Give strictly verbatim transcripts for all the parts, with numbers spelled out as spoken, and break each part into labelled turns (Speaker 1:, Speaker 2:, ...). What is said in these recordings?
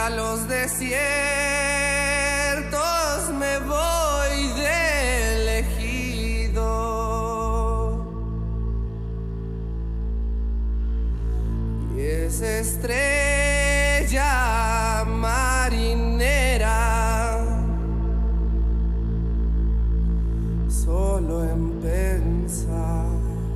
Speaker 1: a los desiertos me voy de elegido. Y esa estrella marinera solo en pensar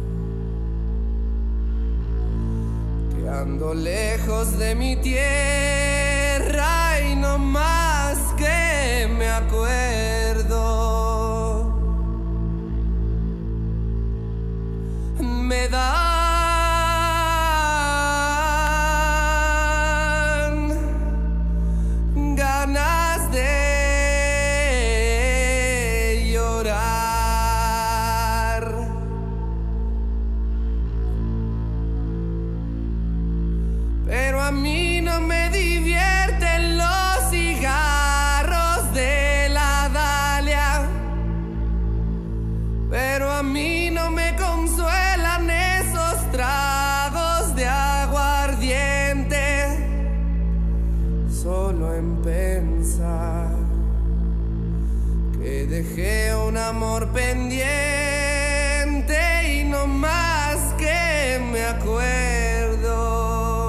Speaker 1: que ando lejos de mi tierra y no más que me acuerdo, me dan ganas de llorar. Pero a mí no me divierten los cigarros de la Dalia. Pero a mí no me consuelan esos tragos de aguardiente. Solo en pensar que dejé un amor pendiente y no más que me acuerdo,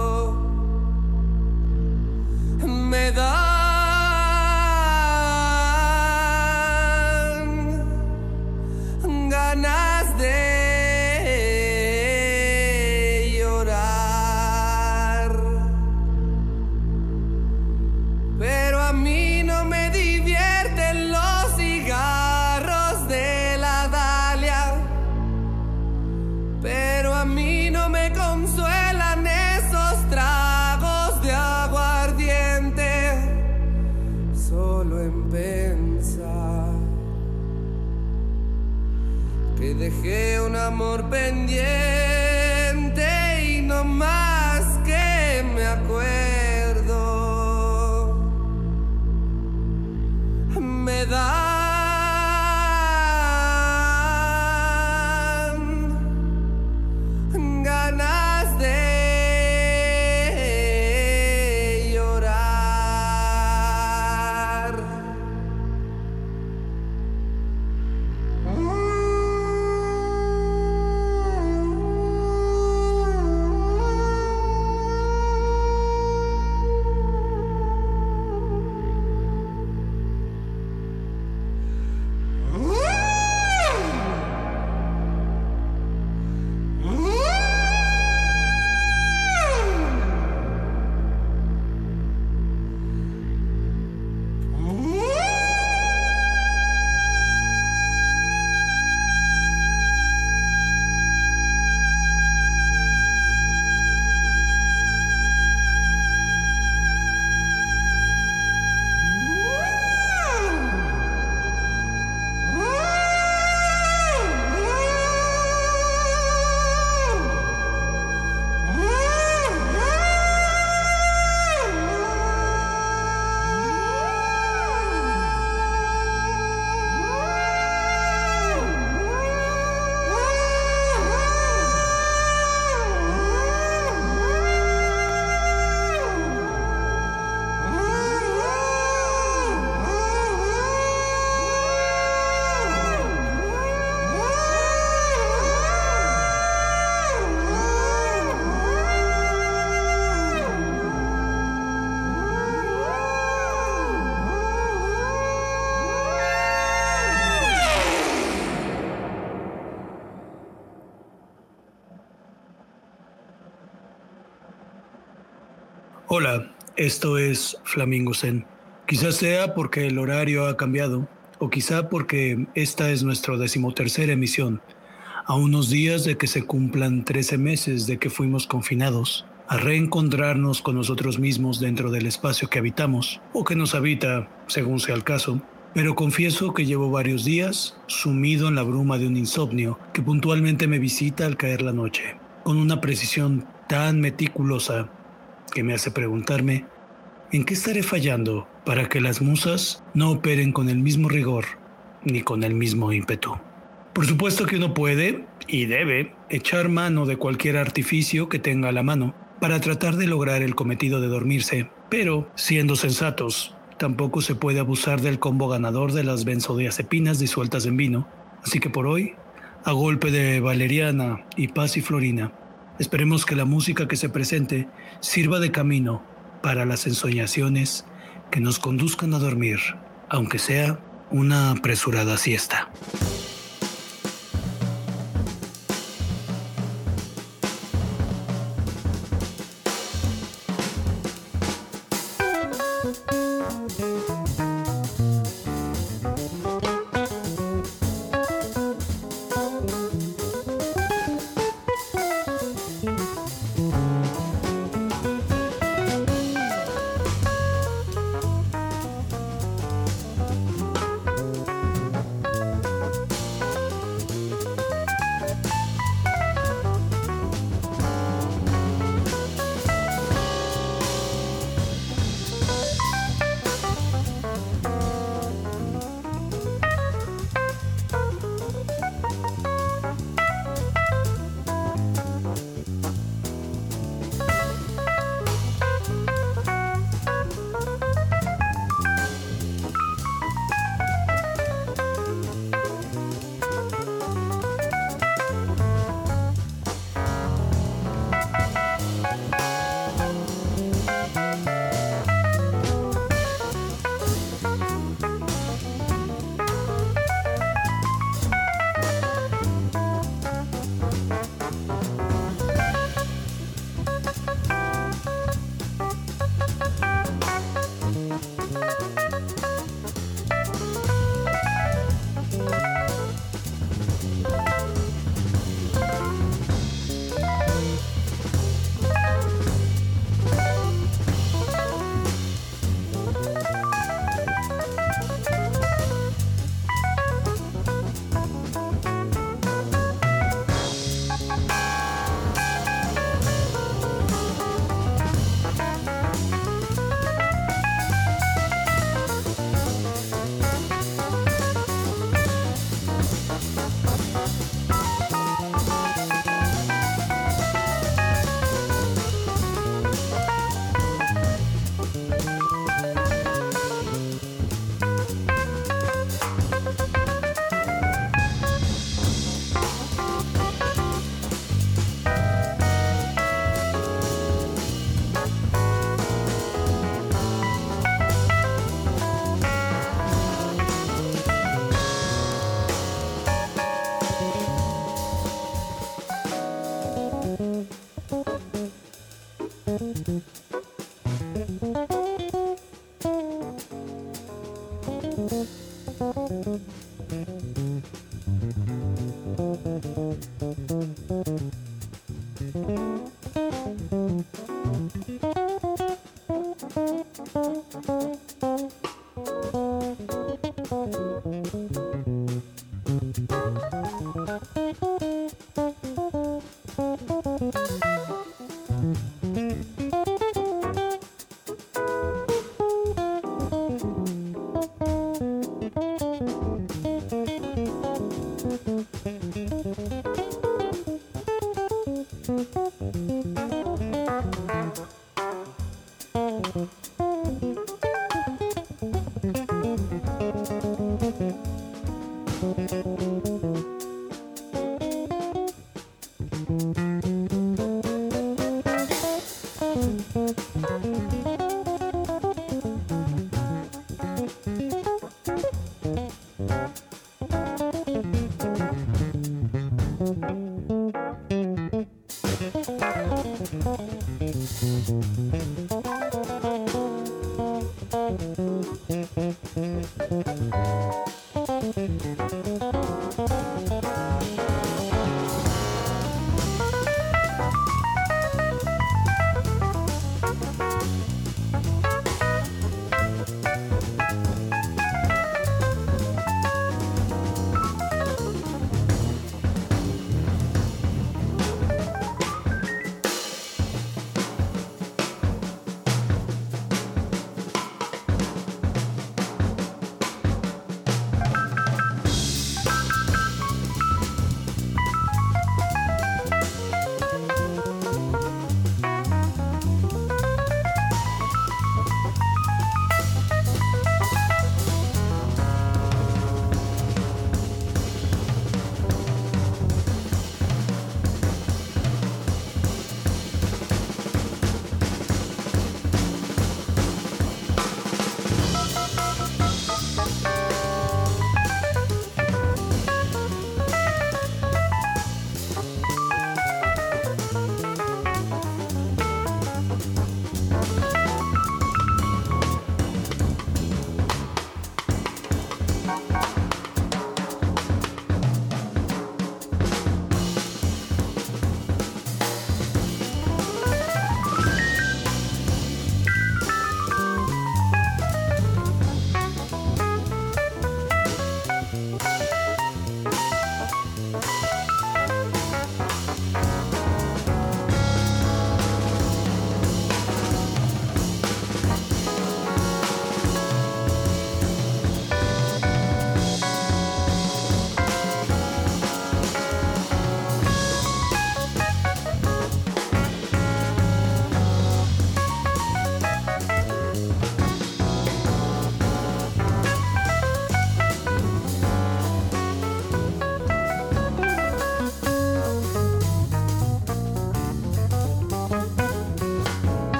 Speaker 1: me dan ganas de llorar. Pero a mí no me divierten los cigarros de la Dalia. Pero a mí no me consuelan esos tragos de aguardiente. Solo en pensar que dejé un amor pendiente y no más que me acuerdo, me dan ganas de llorar.
Speaker 2: Hola, esto es Flamingo Zen. Quizás sea porque el horario ha cambiado, o quizá porque esta es nuestra decimotercera emisión, a unos días de que se cumplan trece meses de que fuimos confinados, a reencontrarnos con nosotros mismos dentro del espacio que habitamos, o que nos habita, según sea el caso. Pero confieso que llevo varios días sumido en la bruma de un insomnio que puntualmente me visita al caer la noche, con una precisión tan meticulosa que me hace preguntarme ¿en qué estaré fallando para que las musas no operen con el mismo rigor ni con el mismo ímpetu? Por supuesto que uno puede y debe echar mano de cualquier artificio que tenga a la mano para tratar de lograr el cometido de dormirse Pero, siendo sensatos, tampoco se puede abusar del combo ganador de las benzodiazepinas disueltas en vino. Así que por hoy, a golpe de valeriana y pasiflorina, esperemos que la música que se presente sirva de camino para las ensoñaciones que nos conduzcan a dormir, aunque sea una apresurada siesta.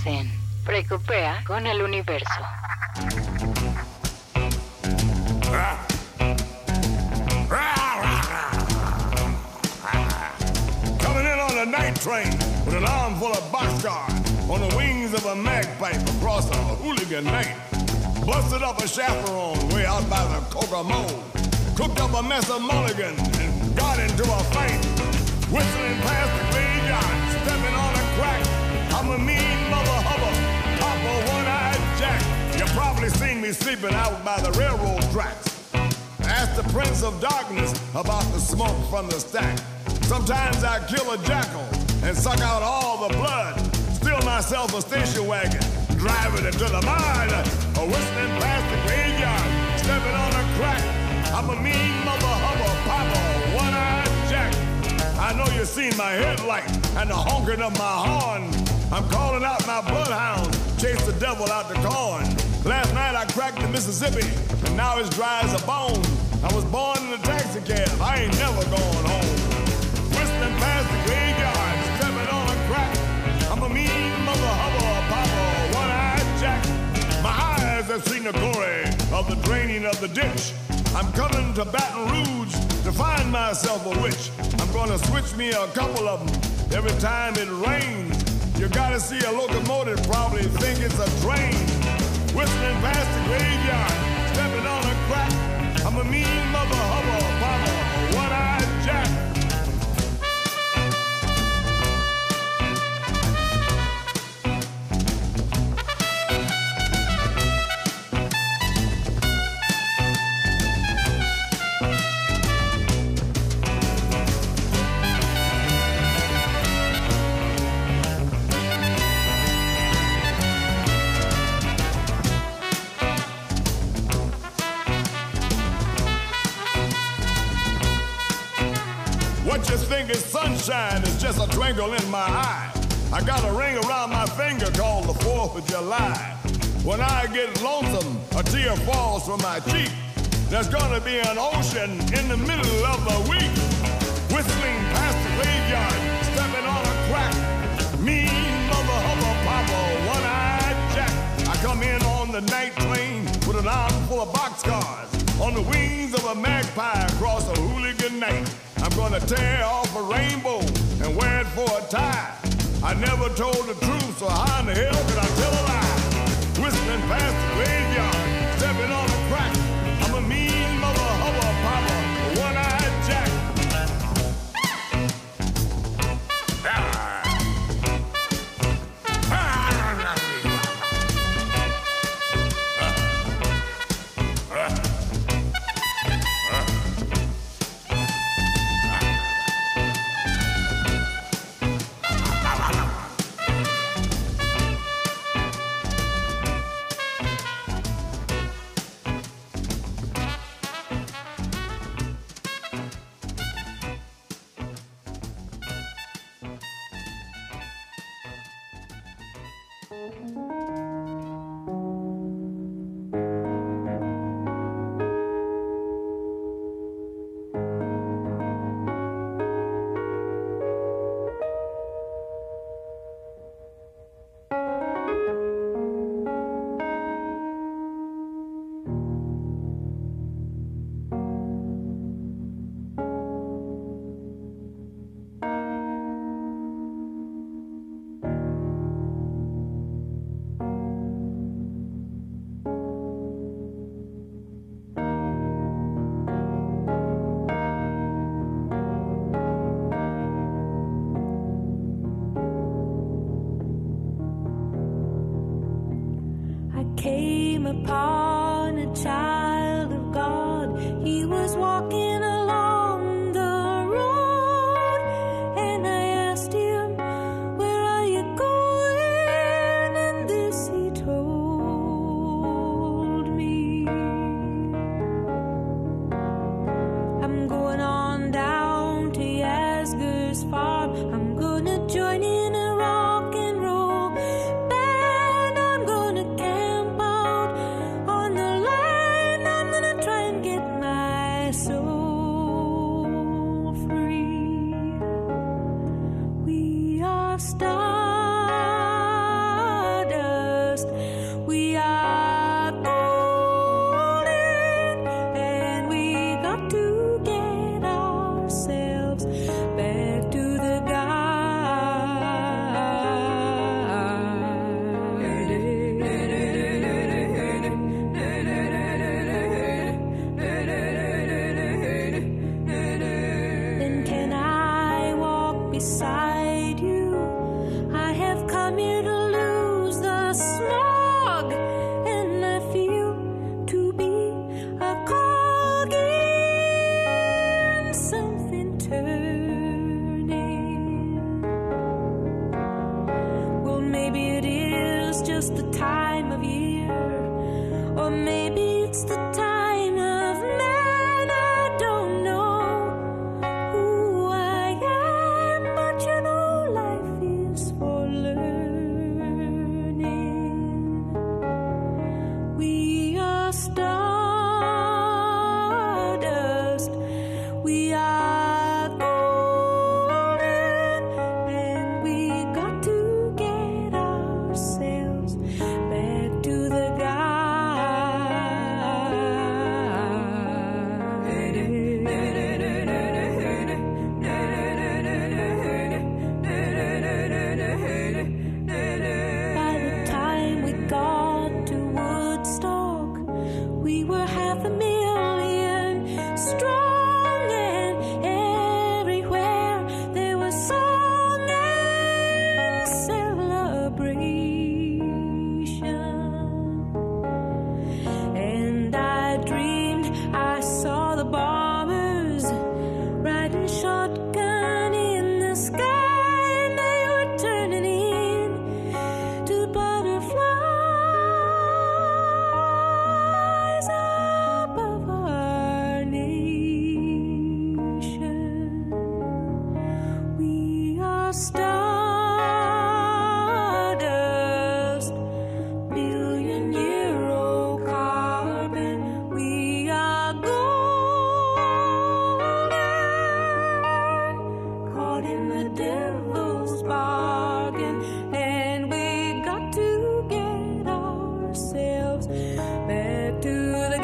Speaker 3: Zen. Recupera con el universo.
Speaker 4: Coming in on a night train with an arm full of boxcars on the wings of a magpie across a hooligan night. Busted up a chaperone way out by the Kokomo. Cooked up a mess of mulligans and got into a fight. Whistling past the graveyard, stepping on a crack. I'm a mean mother hubba, Papa One-Eyed Jack. You probably seen me sleeping out by the railroad tracks. Ask the Prince of Darkness about the smoke from the stack. Sometimes I kill a jackal and suck out all the blood. Steal myself a station wagon, driving it to the mud. Or whistling past the graveyard, stepping on a crack. I'm a mean mother hubba, Papa One-Eyed Jack. I know you've seen my headlight and the honking of my horn. I'm calling out my bloodhounds, chase the devil out the corn. Last night I cracked the Mississippi, and now it's dry as a bone. I was born in a taxi cab, I ain't never going home. Whistling past the graveyard, stepping on a crack. I'm a mean mother hubba, Papa One-Eyed Jack. My eyes have seen the glory of the draining of the ditch. I'm coming to Baton Rouge to find myself a witch. I'm gonna switch me a couple of them every time it rains. You gotta see a locomotive, probably think it's a train. Whistling past the graveyard, stepping on a crack. I'm a mean mother hubba, Papa One-Eyed Jack. What you think is sunshine is just a twinkle in my eye. I got a ring around my finger called the fourth of July. When I get lonesome, a tear falls from my cheek. There's gonna be an ocean in the middle of the week. Whistling past the graveyard, stepping on a crack. Mean mother hubba, Papa One-Eyed Jack. I come in on the night train with an arm full of boxcars. On the wings of a magpie across a hooligan night. I'm gonna tear off a rainbow and wear it for a tie. I never told the truth, so how in the hell could I tell a lie? Whistling past the graveyard, stepping on a crack. I'm a mean mother hubba, Papa One-Eyed Jack.
Speaker 5: Came upon a child of God. He was walking along the road, and I asked him, "Where are you going?" And this he told me. I'm going on down to Yasgur's farm. I'm gonna join in a rock and roll band. I'm gonna camp out on the line. I'm gonna try and get my soul. It's the time of man. I don't know who I am, but you know life is for learning. We are stardust. We are golden, and we got to get ourselves back to the By the time we got to Woodstock, we were half a million strong, and everywhere there was song and celebration. And I dreamed I saw the bombers riding shotgun in the sky, and they were turning in to butterflies above our nation. We are stardust, billion year old carbon. We are golden, caught in the devil's bargain, and we got to get ourselves back to the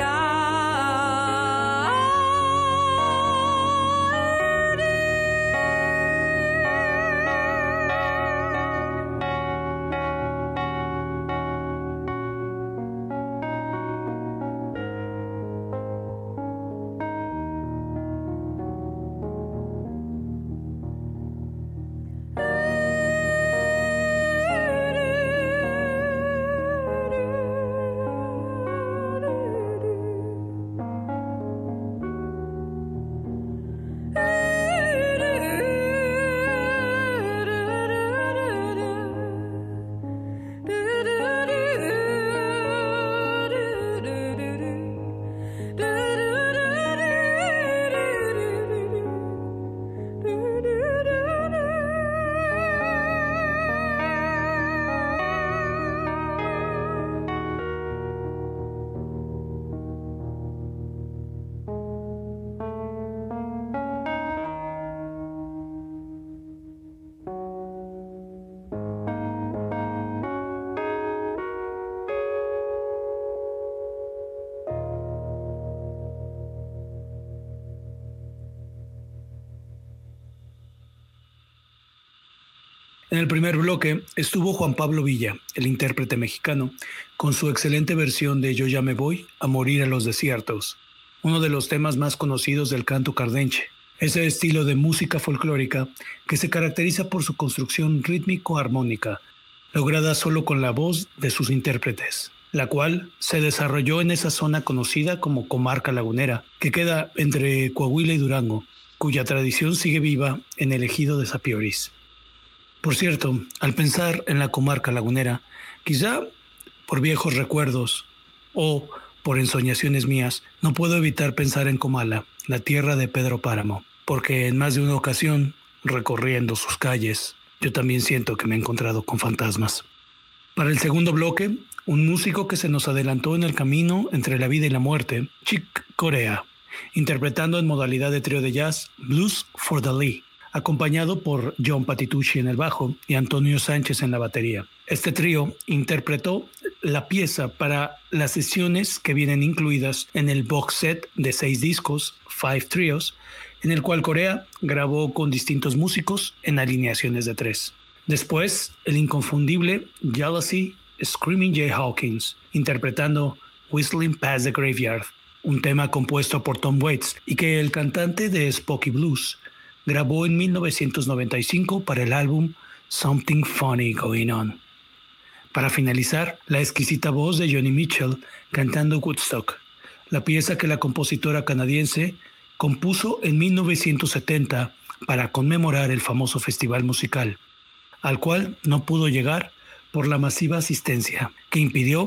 Speaker 2: En el primer bloque estuvo Juan Pablo Villa, el intérprete mexicano, con su excelente versión de Yo ya me voy a morir a los desiertos, uno de los temas más conocidos del canto cardenche, ese estilo de música folclórica que se caracteriza por su construcción rítmico-armónica, lograda solo con la voz de sus intérpretes, la cual se desarrolló en esa zona conocida como Comarca Lagunera, que queda entre Coahuila y Durango, cuya tradición sigue viva en el ejido de Sapioris. Por cierto, al pensar en la Comarca Lagunera, quizá por viejos recuerdos o por ensoñaciones mías, no puedo evitar pensar en Comala, la tierra de Pedro Páramo, porque en más de una ocasión, recorriendo sus calles, yo también siento que me he encontrado con fantasmas. Para el segundo bloque, un músico que se nos adelantó en el camino entre la vida y la muerte, Chick Corea, interpretando en modalidad de trío de jazz Blues for the Lee, acompañado por John Patitucci en el bajo y Antonio Sánchez en la batería. Este trío interpretó la pieza para las sesiones que vienen incluidas en el box set de seis discos, Five Trios, en el cual Corea grabó con distintos músicos en alineaciones de tres. Después, el inconfundible Jealousy Screaming Jay Hawkins, interpretando Whistling Past the Graveyard, un tema compuesto por Tom Waits y que el cantante de Spooky Blues grabó en mil novecientos noventa y cinco para el álbum Something Funny Going On. Para finalizar, la exquisita voz de Joni Mitchell cantando Woodstock, la pieza que la compositora canadiense compuso en mil novecientos setenta para conmemorar el famoso festival musical, al cual no pudo llegar por la masiva asistencia que impidió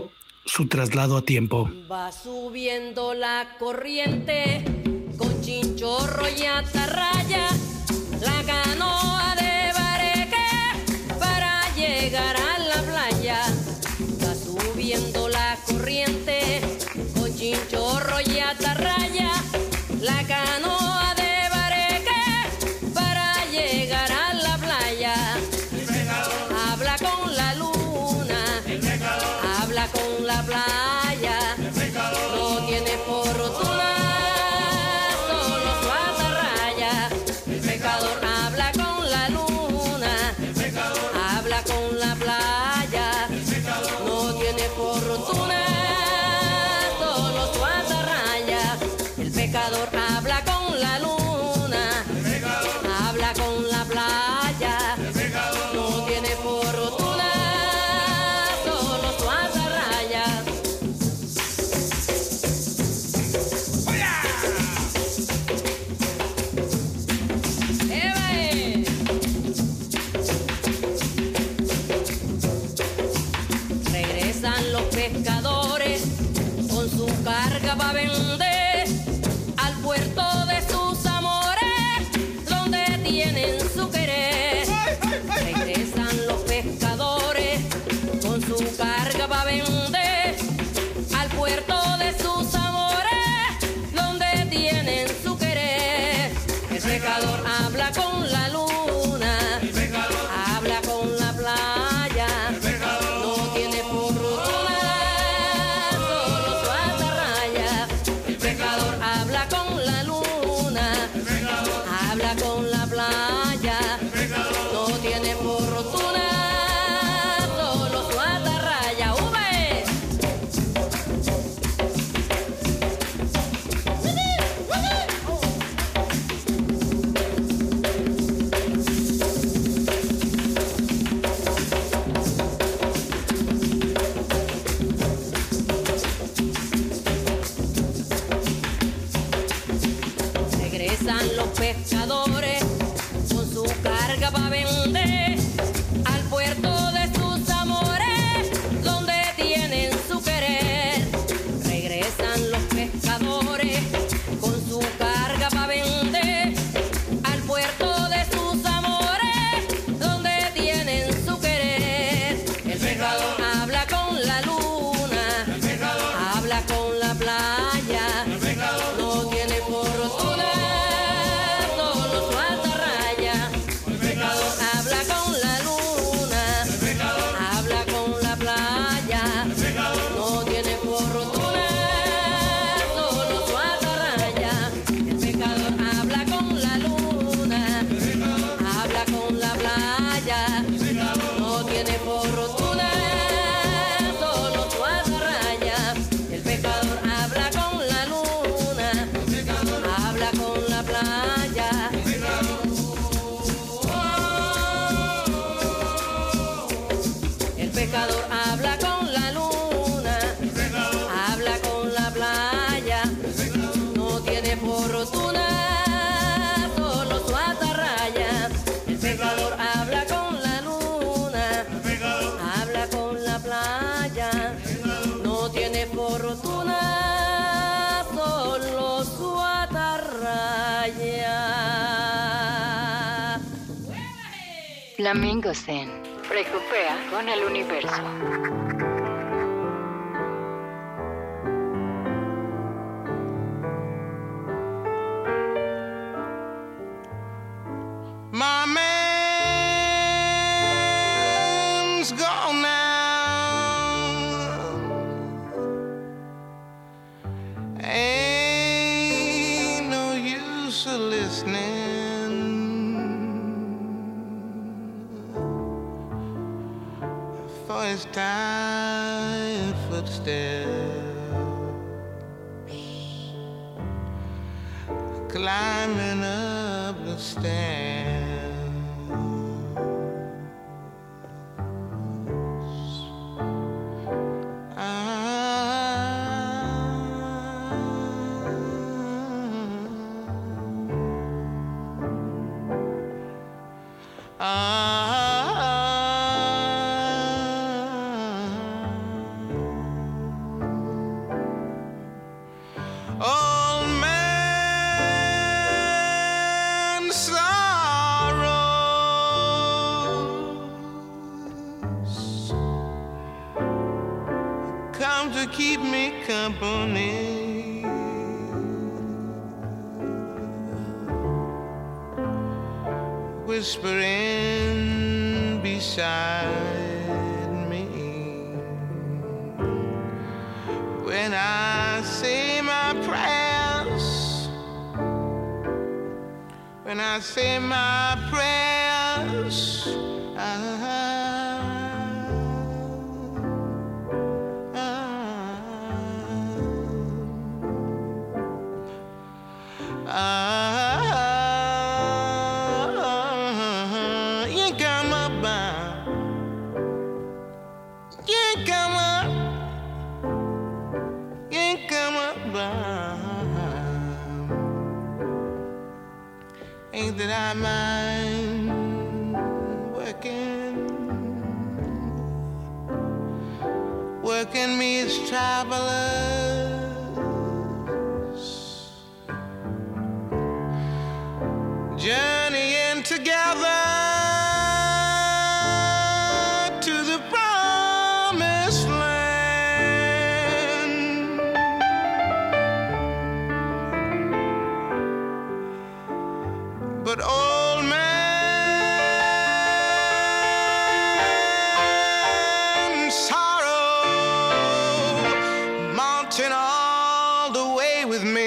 Speaker 2: su traslado a tiempo.
Speaker 6: Va subiendo la corriente con chinchorro y atarraya, la canoa de bareque para llegar a la playa. Va subiendo la corriente con chinchorro y atarraya, la canoa de bareque para llegar a la playa. Habla con la luna, habla con la playa, no tiene fortuna, solo su atarraya. El pecador habla con la luna, habla con la playa, no tiene fortuna, solo su atarraya. El pecador habla con la luna, habla con la playa, no tiene fortuna, solo su atarraya. ¡Eve! Regresan los pescadores con su carga para vender al puerto de sus amores, donde tienen su querer. Regresan los pescadores con su carga para vender al puerto de sus amores, donde tienen su querer. El pecador habla con la luna, habla con la playa, no tiene fortuna, solo su atarraya. El pecador habla con la luna, habla con la playa, no tiene fortuna, solo su atarraya. ¡Ube! Regresan los pescadores con su carga para vender al puerto de sus amores, donde tienen su querer. Regresan los pescadores con su carga para vender al puerto de sus amores, donde tienen su querer. El pecador habla con la luna, habla con la playa, no tiene fortuna, solo su atarraya. El pecador habla con la luna, habla con la playa, no tiene fortuna, solo su atarraya. El pecador habla con la luna, habla con la playa, no tiene fortuna, solo su atarraya. El pecador habla con la luna, habla con la playa. El pecador habla con la luna, habla con la playa, no tiene fortuna, solo su atarraya. El pecador habla con la luna, habla con la playa, no tiene fortuna, solo su atarraya.
Speaker 3: Flamingo Zen. Recupera con el universo.
Speaker 7: My man's gone now. Ain't no use of listening. For his tired footsteps climbing up the stairs. Ah, keep me company. Whispering beside me when I say my prayers, when I say my prayers, I Uh, you ain't come up, uh, you ain't come up, you ain't come up, uh, ain't that I mind working, working me as travelers. Journeying together to the promised land. But old man sorrow mounting all the way with me.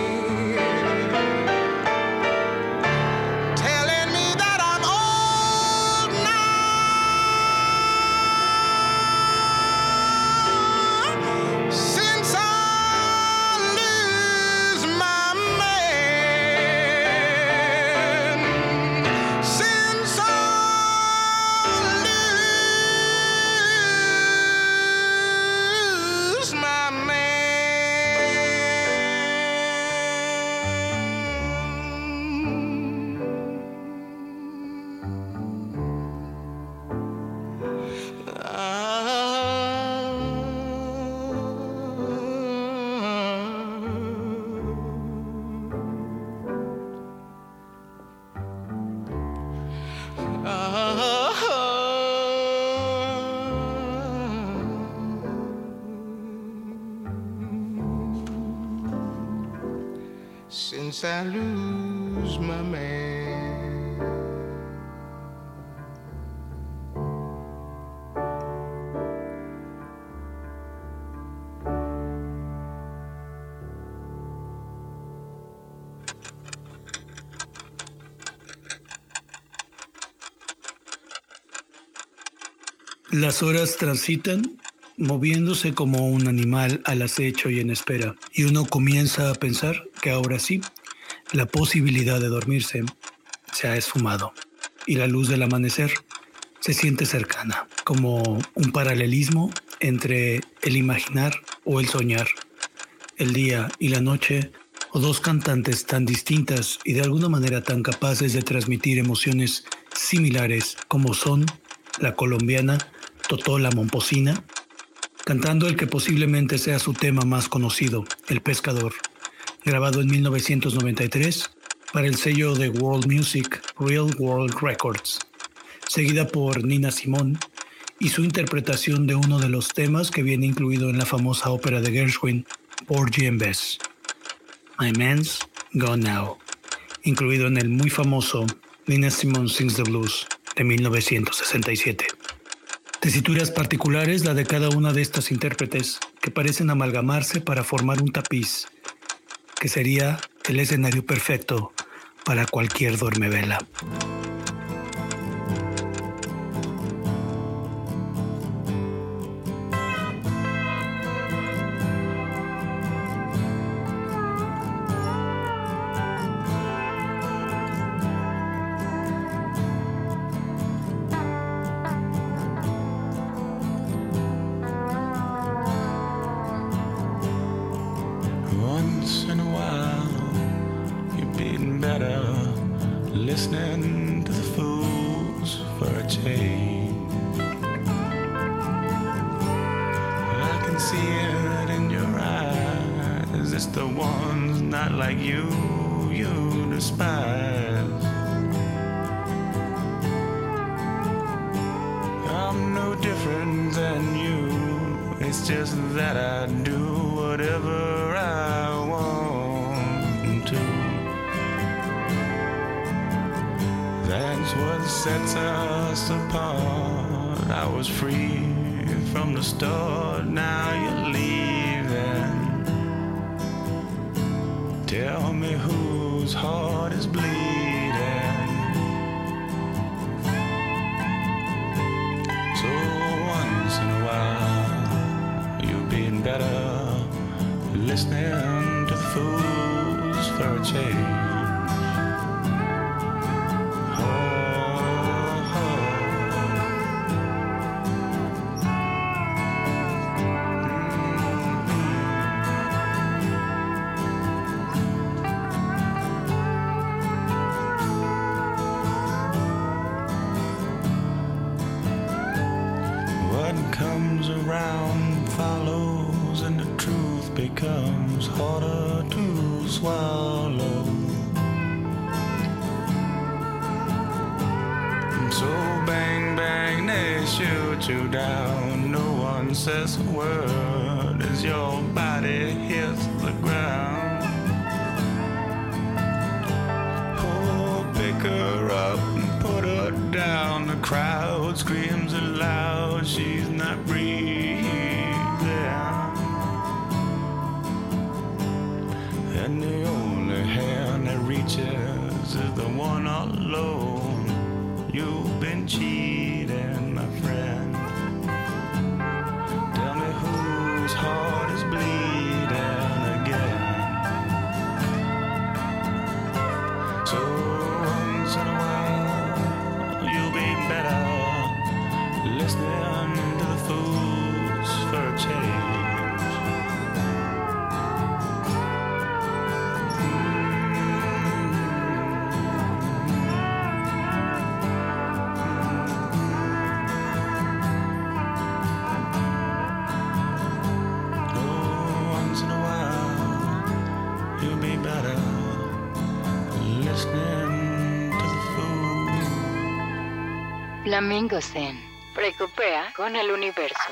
Speaker 7: Since I lose my man,
Speaker 2: Las horas transitan, moviéndose como un animal al acecho y en espera, y uno comienza a pensar que ahora sí, la posibilidad de dormirse se ha esfumado, y la luz del amanecer se siente cercana, como un paralelismo entre el imaginar o el soñar, el día y la noche, o dos cantantes tan distintas y de alguna manera tan capaces de transmitir emociones similares como son la colombiana Totó la Momposina, cantando el que posiblemente sea su tema más conocido, El Pescador, grabado en mil novecientos noventa y tres para el sello de World Music Real World Records, seguida por Nina Simone y su interpretación de uno de los temas que viene incluido en la famosa ópera de Gershwin, Porgy and Bess, My Man's Gone Now, incluido en el muy famoso Nina Simone Sings the Blues de mil novecientos sesenta y siete. Tesituras particulares la de cada una de estas intérpretes que parecen amalgamarse para formar un tapiz que sería el escenario perfecto para cualquier duermevela.
Speaker 8: Listening to the fools for a change. I can see it in your eyes. It's the ones not like you, you despise. I'm no different than you. It It's just that I do whatever I want to. That's what sets us apart. I was free from the start, now you're leaving. Tell me whose heart is bleeding. So once in a while, you've been better listening to the fools for a change. Comes around, follows, and the truth becomes harder to swallow. And so bang, bang, they shoot you down. No one says a word as your body hits the ground. Oh, pick her up and put her down. The crowd screams aloud, she's not breathing. And the only hand that reaches is the one all alone. You've been cheating, my friend. Tell me whose heart is bleeding again. So once in a while, you'll be better listening to the fools for a change. Oh, once in a while, you'll be better listening to the fools.
Speaker 3: Flamingo Zen. Precupea con el universo.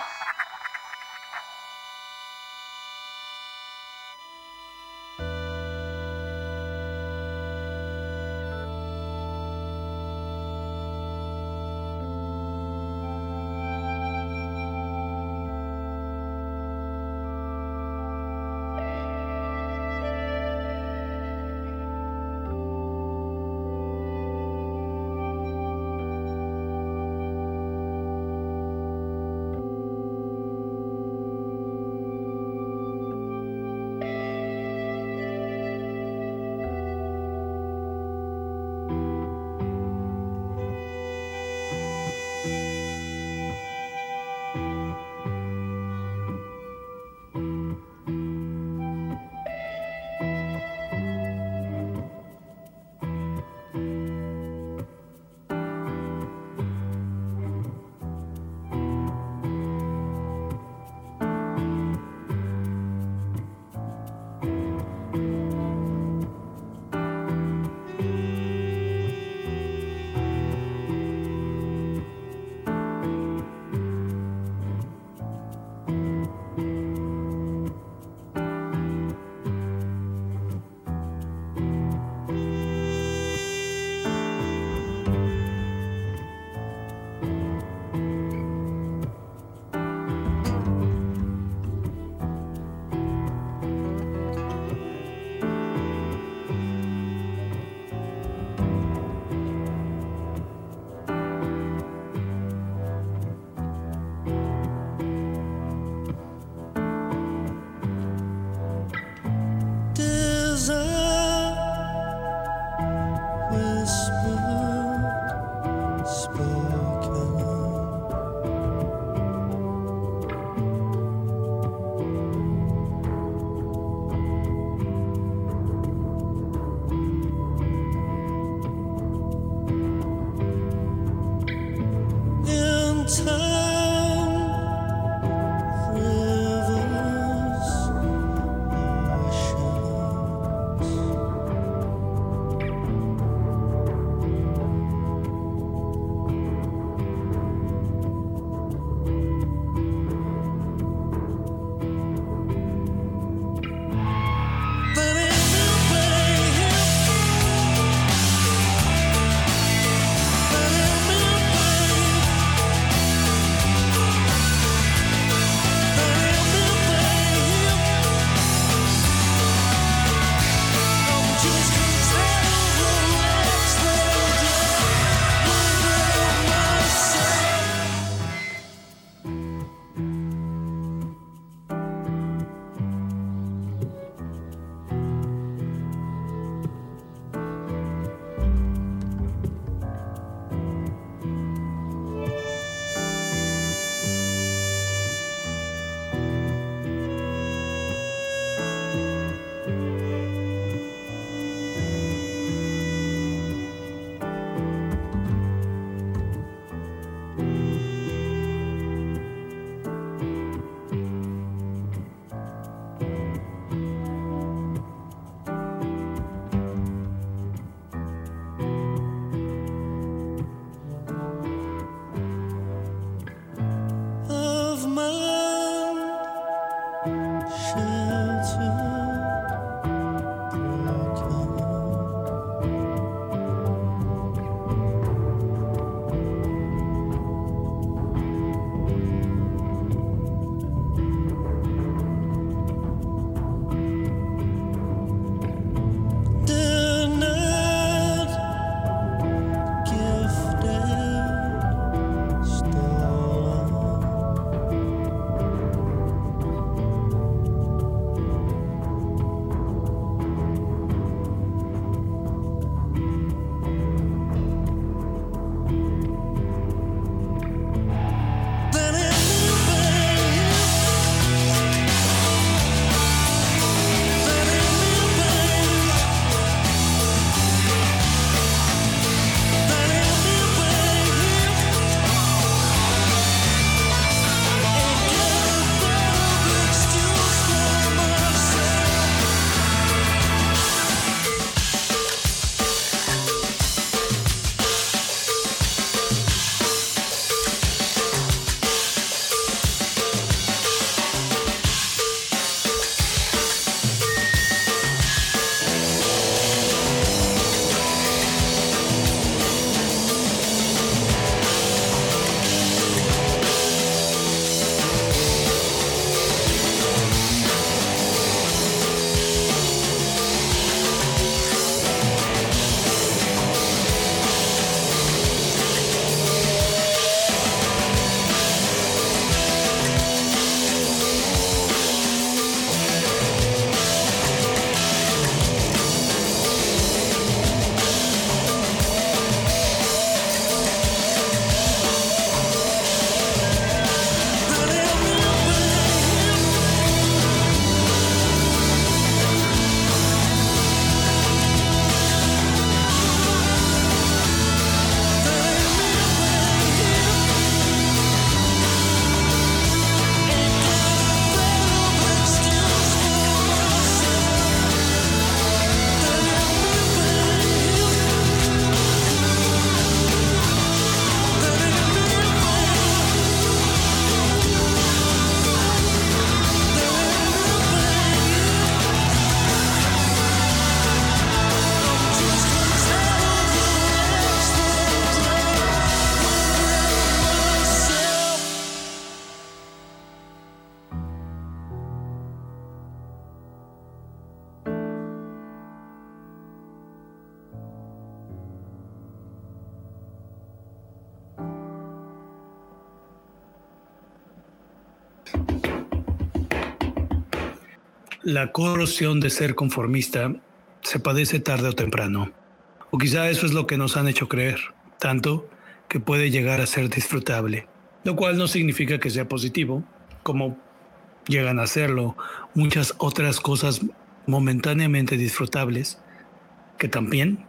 Speaker 2: La corrosión de ser conformista se padece tarde o temprano, o quizá eso es lo que nos han hecho creer, tanto que puede llegar a ser disfrutable, lo cual no significa que sea positivo, como llegan a serlo muchas otras cosas momentáneamente disfrutables, que también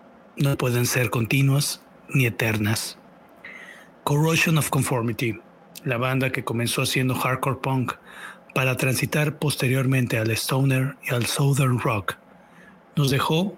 Speaker 2: no pueden ser continuas ni eternas. Corrosion of Conformity, la banda que comenzó haciendo hardcore punk para transitar posteriormente al stoner y al southern rock, nos dejó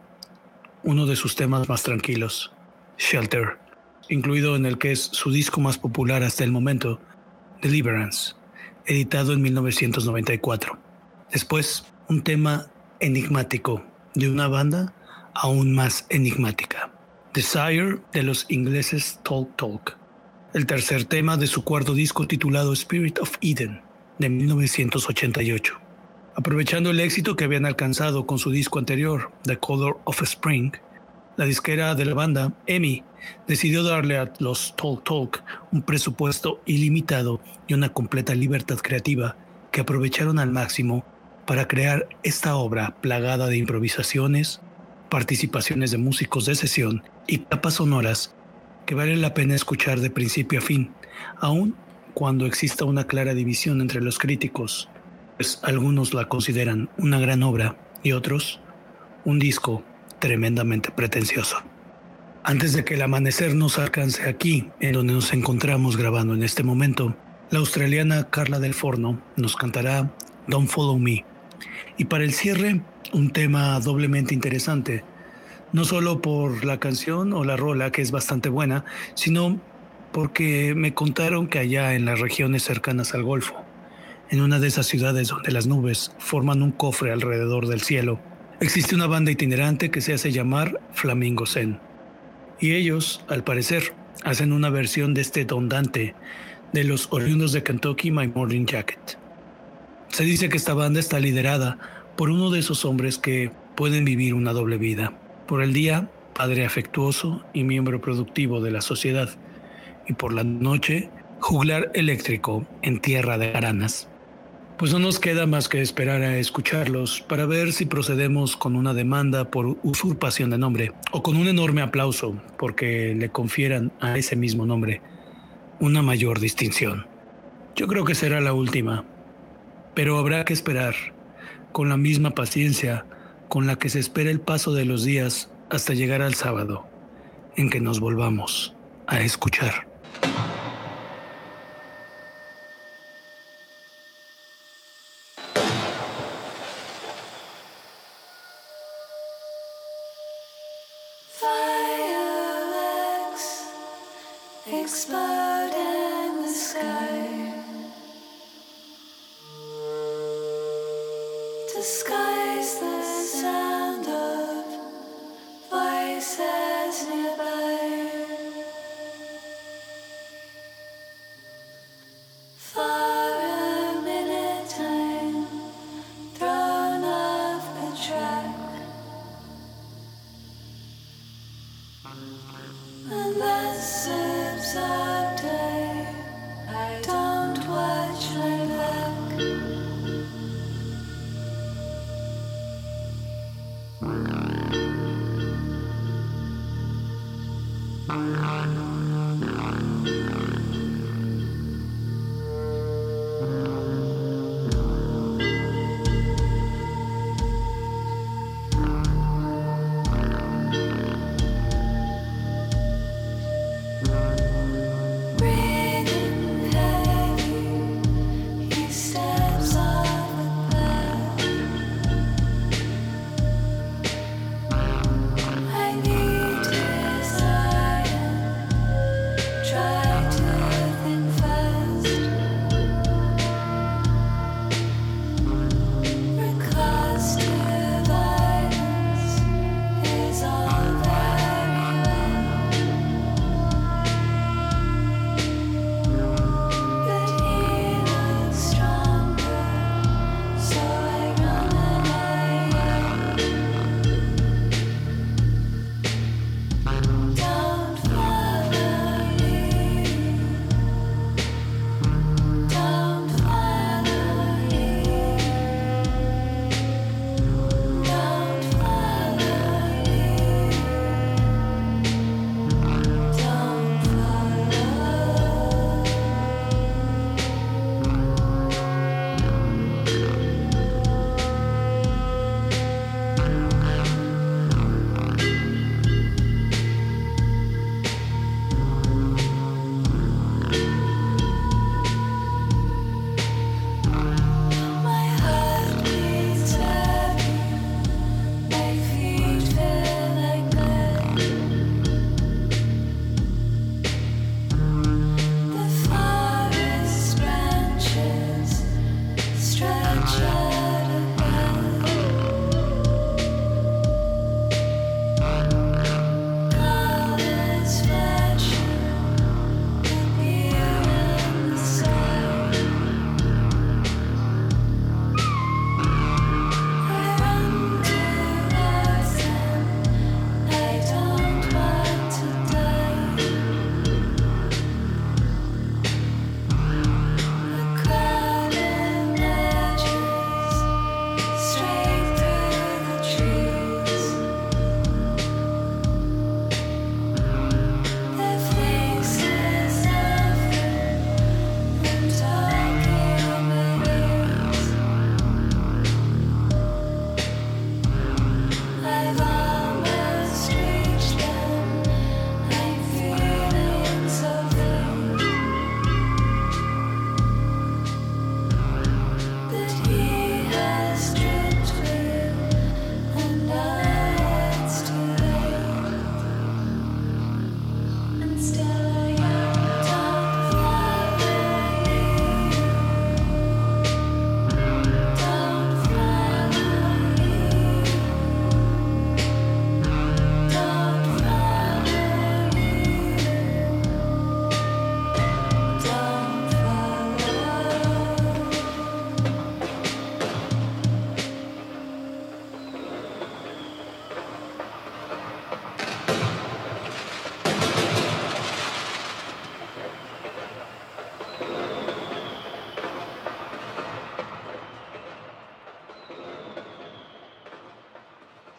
Speaker 2: uno de sus temas más tranquilos, Shelter, incluido en el que es su disco más popular hasta el momento, Deliverance, editado en mil novecientos noventa y cuatro. Después, un tema enigmático de una banda aún más enigmática, Desire, de los ingleses Talk Talk, el tercer tema de su cuarto disco titulado Spirit of Eden, de mil novecientos ochenta y ocho. Aprovechando el éxito que habían alcanzado con su disco anterior, The Color of Spring, la disquera de la banda, E M I, decidió darle a los Talk Talk un presupuesto ilimitado y una completa libertad creativa que aprovecharon al máximo para crear esta obra plagada de improvisaciones, participaciones de músicos de sesión y capas sonoras que vale la pena escuchar de principio a fin, aun cuando exista una clara división entre los críticos, pues algunos la consideran una gran obra y otros un disco tremendamente pretencioso. Antes de que el amanecer nos alcance aquí, en donde nos encontramos grabando en este momento, la australiana Carla del Forno nos cantará Don't Follow Me. Y para el cierre, un tema doblemente interesante, no solo por la canción o la rola, que es bastante buena, sino porque me contaron que allá en las regiones cercanas al Golfo, en una de esas ciudades donde las nubes forman un cofre alrededor del cielo, existe una banda itinerante que se hace llamar Flamingo Zen. Y ellos, al parecer, hacen una versión de este Don Dante de los oriundos de Kentucky, My Morning Jacket. Se dice que esta banda está liderada por uno de esos hombres que pueden vivir una doble vida. Por el día, padre afectuoso y miembro productivo de la sociedad, y por la noche, juglar eléctrico en tierra de aranas. Pues no nos queda más que esperar a escucharlos para ver si procedemos con una demanda por usurpación de nombre o con un enorme aplauso porque le confieran a ese mismo nombre una mayor distinción. Yo creo que será la última, pero habrá que esperar con la misma paciencia con la que se espera el paso de los días hasta llegar al sábado en que nos volvamos a escuchar.
Speaker 5: Fireworks explode in the sky. Disguise the sound of voices nearby. For a minute time thrown off the track. Unless absorbed, I, I don't watch my back. Breathing heavy, he steps off the path. I need desire, try to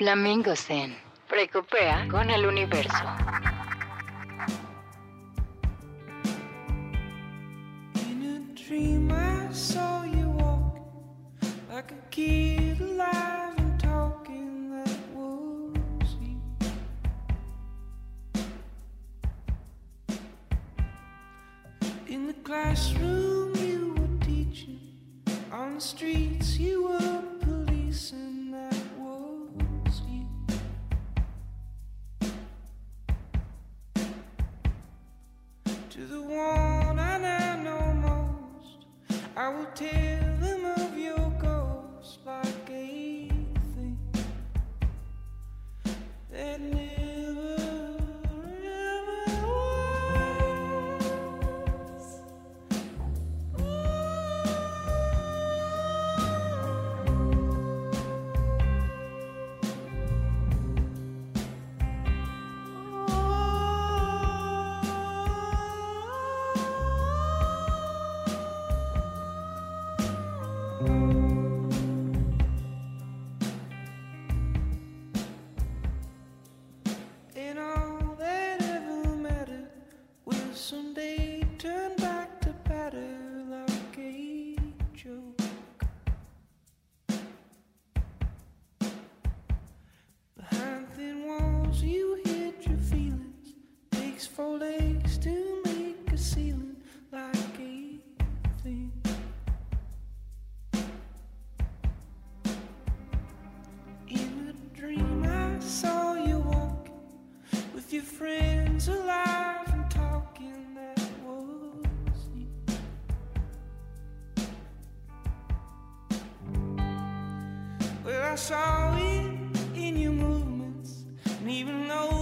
Speaker 3: Flamingo Zen. Precopea con el universo.
Speaker 9: In a dream I saw you walking like a kid alive and talking. That was you. In the classroom you were teaching, on the streets you were policing. That was you. To the one I now know most, I will tell them of your ghost like a thing that never, ever was. And all that ever mattered will someday turn back to batter like a joke. Behind thin walls you hid your feelings. Takes four legs to make a ceiling like a thing. In a dream I saw you walking with your friends alive and talking. That was you. Well, I saw it in your movements, and even though